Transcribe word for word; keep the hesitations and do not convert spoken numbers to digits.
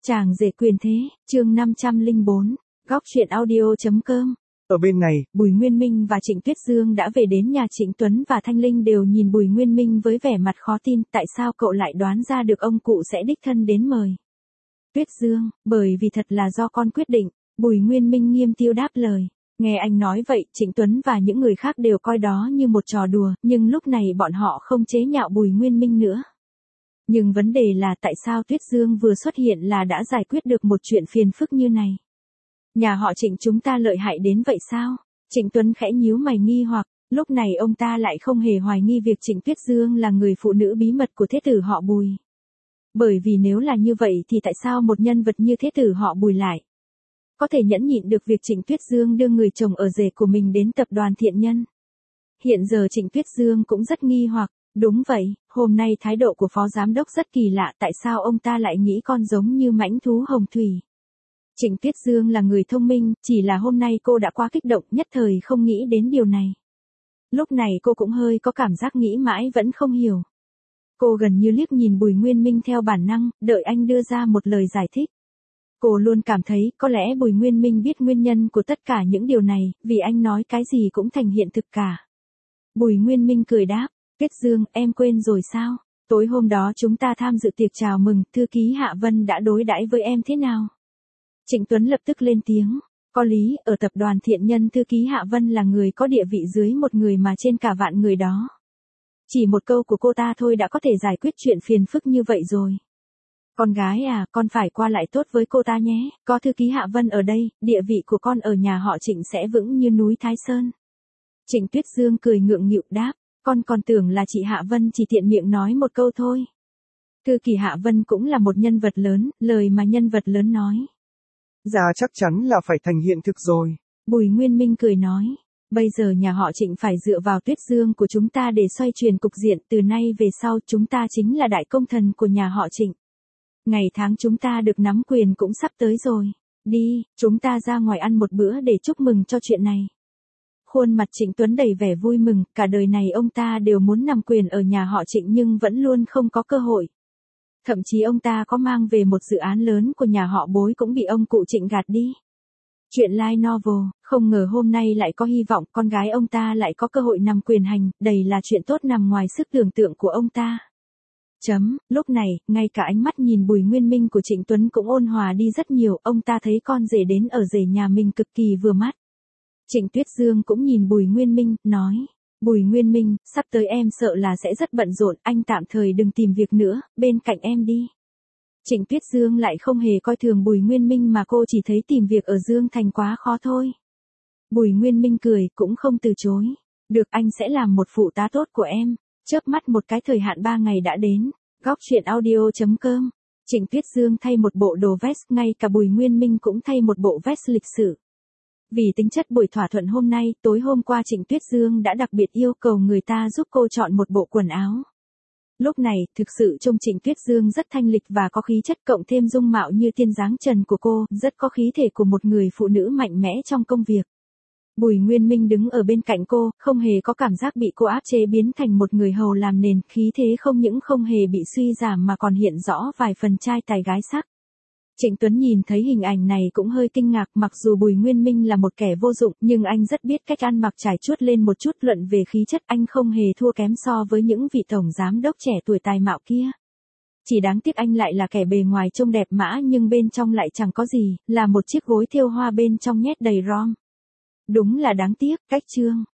Chàng rể quyền thế, chương năm trăm lẻ bốn, góc truyện audio.com. Ở bên này, Bùi Nguyên Minh và Trịnh Tuyết Dương đã về đến nhà Trịnh Tuấn và Thanh Linh đều nhìn Bùi Nguyên Minh với vẻ mặt khó tin, tại sao cậu lại đoán ra được ông cụ sẽ đích thân đến mời. Tuyết Dương, bởi vì thật là do con quyết định, Bùi Nguyên Minh nghiêm tiêu đáp lời. Nghe anh nói vậy, Trịnh Tuấn và những người khác đều coi đó như một trò đùa, nhưng lúc này bọn họ không chế nhạo Bùi Nguyên Minh nữa. Nhưng vấn đề là tại sao Tuyết Dương vừa xuất hiện là đã giải quyết được một chuyện phiền phức như này. Nhà họ Trịnh chúng ta lợi hại đến vậy sao? Trịnh Tuấn khẽ nhíu mày nghi hoặc, lúc này ông ta lại không hề hoài nghi việc Trịnh Tuyết Dương là người phụ nữ bí mật của thế tử họ Bùi. Bởi vì nếu là như vậy thì tại sao một nhân vật như thế tử họ Bùi lại có thể nhẫn nhịn được việc Trịnh Tuyết Dương đưa người chồng ở rể của mình đến tập đoàn Thiện Nhân? Hiện giờ Trịnh Tuyết Dương cũng rất nghi hoặc. Đúng vậy, hôm nay thái độ của phó giám đốc rất kỳ lạ, tại sao ông ta lại nghĩ con giống như mãnh thú hồng thủy. Trịnh Tuyết Dương là người thông minh, chỉ là hôm nay cô đã quá kích động, nhất thời không nghĩ đến điều này. Lúc này cô cũng hơi có cảm giác nghĩ mãi vẫn không hiểu. Cô gần như liếc nhìn Bùi Nguyên Minh theo bản năng, đợi anh đưa ra một lời giải thích. Cô luôn cảm thấy có lẽ Bùi Nguyên Minh biết nguyên nhân của tất cả những điều này, vì anh nói cái gì cũng thành hiện thực cả. Bùi Nguyên Minh cười đáp. Tuyết Dương, em quên rồi sao? Tối hôm đó chúng ta tham dự tiệc chào mừng, thư ký Hạ Vân đã đối đãi với em thế nào? Trịnh Tuấn lập tức lên tiếng. Có lý, ở tập đoàn Thiện Nhân thư ký Hạ Vân là người có địa vị dưới một người mà trên cả vạn người đó. Chỉ một câu của cô ta thôi đã có thể giải quyết chuyện phiền phức như vậy rồi. Con gái à, con phải qua lại tốt với cô ta nhé, có thư ký Hạ Vân ở đây, địa vị của con ở nhà họ Trịnh sẽ vững như núi Thái Sơn. Trịnh Tuyết Dương cười ngượng nghịu đáp. Con còn tưởng là chị Hạ Vân chỉ tiện miệng nói một câu thôi. Thư ký Hạ Vân cũng là một nhân vật lớn, lời mà nhân vật lớn nói. Dạ chắc chắn là phải thành hiện thực rồi. Bùi Nguyên Minh cười nói. Bây giờ nhà họ Trịnh phải dựa vào Tuyết Dương của chúng ta để xoay chuyển cục diện, từ nay về sau chúng ta chính là đại công thần của nhà họ Trịnh. Ngày tháng chúng ta được nắm quyền cũng sắp tới rồi. Đi, chúng ta ra ngoài ăn một bữa để chúc mừng cho chuyện này. Khuôn mặt Trịnh Tuấn đầy vẻ vui mừng, cả đời này ông ta đều muốn nắm quyền ở nhà họ Trịnh nhưng vẫn luôn không có cơ hội. Thậm chí ông ta có mang về một dự án lớn của nhà họ Bối cũng bị ông cụ Trịnh gạt đi. Chuyện light novel, không ngờ hôm nay lại có hy vọng con gái ông ta lại có cơ hội nắm quyền hành, đầy là chuyện tốt nằm ngoài sức tưởng tượng của ông ta. Chấm, lúc này, ngay cả ánh mắt nhìn Bùi Nguyên Minh của Trịnh Tuấn cũng ôn hòa đi rất nhiều, ông ta thấy con rể đến ở rể nhà mình cực kỳ vừa mắt. Trịnh Tuyết Dương cũng nhìn Bùi Nguyên Minh, nói. Bùi Nguyên Minh, sắp tới em sợ là sẽ rất bận rộn, anh tạm thời đừng tìm việc nữa, bên cạnh em đi. Trịnh Tuyết Dương lại không hề coi thường Bùi Nguyên Minh mà cô chỉ thấy tìm việc ở Dương Thành quá khó thôi. Bùi Nguyên Minh cười, cũng không từ chối. Được, anh sẽ làm một phụ tá tốt của em. Chớp mắt một cái thời hạn ba ngày đã đến. Góc truyện audio.com. Trịnh Tuyết Dương thay một bộ đồ vest, ngay cả Bùi Nguyên Minh cũng thay một bộ vest lịch sự. Vì tính chất buổi thỏa thuận hôm nay, tối hôm qua Trịnh Tuyết Dương đã đặc biệt yêu cầu người ta giúp cô chọn một bộ quần áo. Lúc này, thực sự trông Trịnh Tuyết Dương rất thanh lịch và có khí chất, cộng thêm dung mạo như tiên dáng trần của cô, rất có khí thể của một người phụ nữ mạnh mẽ trong công việc. Bùi Nguyên Minh đứng ở bên cạnh cô, không hề có cảm giác bị cô áp chế biến thành một người hầu làm nền, khí thế không những không hề bị suy giảm mà còn hiện rõ vài phần trai tài gái sắc. Trịnh Tuấn nhìn thấy hình ảnh này cũng hơi kinh ngạc, mặc dù Bùi Nguyên Minh là một kẻ vô dụng, nhưng anh rất biết cách ăn mặc trải chuốt lên một chút, luận về khí chất anh không hề thua kém so với những vị tổng giám đốc trẻ tuổi tài mạo kia. Chỉ đáng tiếc anh lại là kẻ bề ngoài trông đẹp mã nhưng bên trong lại chẳng có gì, là một chiếc gối thêu hoa bên trong nhét đầy rom. Đúng là đáng tiếc, cách chương.